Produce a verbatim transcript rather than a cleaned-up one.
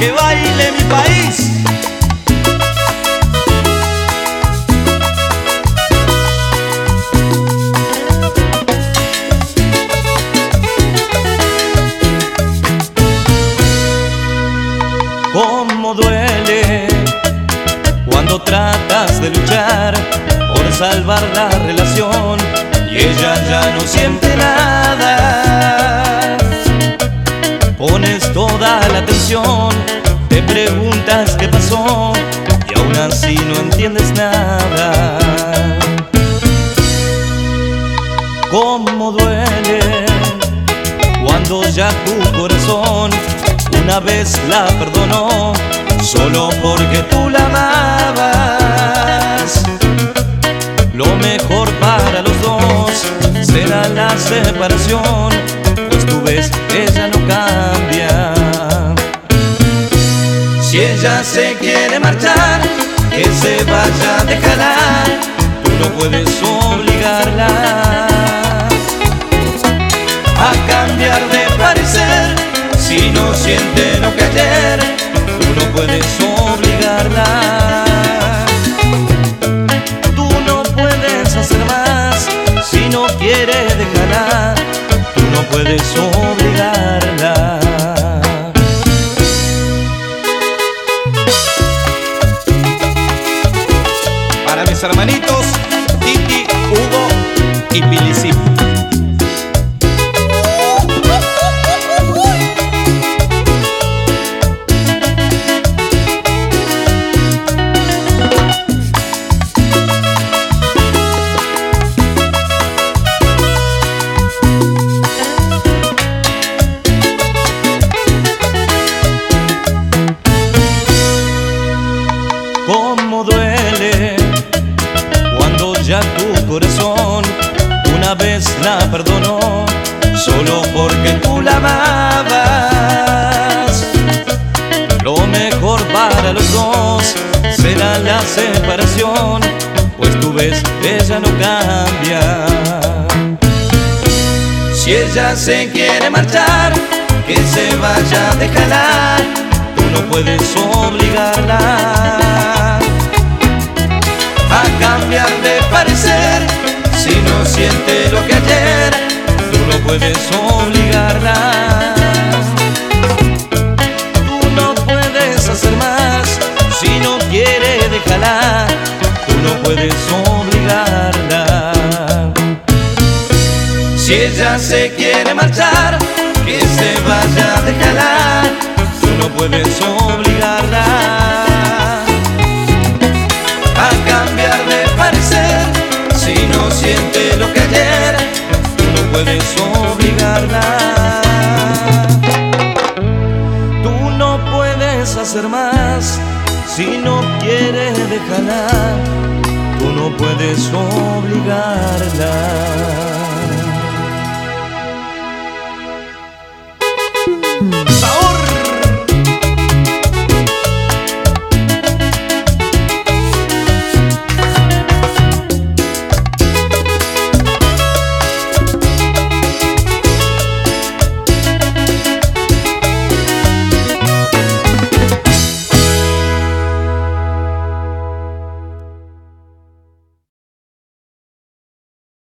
que baile mi país. Cómo duele cuando tratas de luchar por salvar la relación y ella ya no siente nada. Pones toda la atención, te preguntas qué pasó y aún así no entiendes nada. Cómo duele cuando ya tu corazón una vez la perdonó solo porque tú la amabas. Lo mejor para los dos será la separación, pues tú ves que ella no cambia. Si ella se quiere marchar, que se vaya, déjala. Tú no puedes obligarla a cambiar de parecer. Si no siente lo que ayer, tú no puedes obligarla. Tú no puedes hacer más. Si no quiere, déjala. Tú no puedes obligarla. Para mis hermanitos Titi, Hugo y Pilicip. Cómo duele cuando ya tu corazón una vez la perdonó solo porque tú la amabas. Lo mejor para los dos será la separación, pues tú ves que ella no cambia. Si ella se quiere marchar, que se vaya, déjala. Tú no puedes obligarla a cambiar de parecer. Si no siente lo que ayer, tú no puedes obligarla. Tú no puedes hacer más. Si no quiere, déjala. Tú no puedes obligarla. Si ella se quiere marchar, que se vaya, déjala. Tú no puedes obligarla a cambiar de parecer. Si no siente lo que ayer, tú no puedes obligarla. Tú no puedes hacer más. Si no quiere, déjala. Tú no puedes obligarla.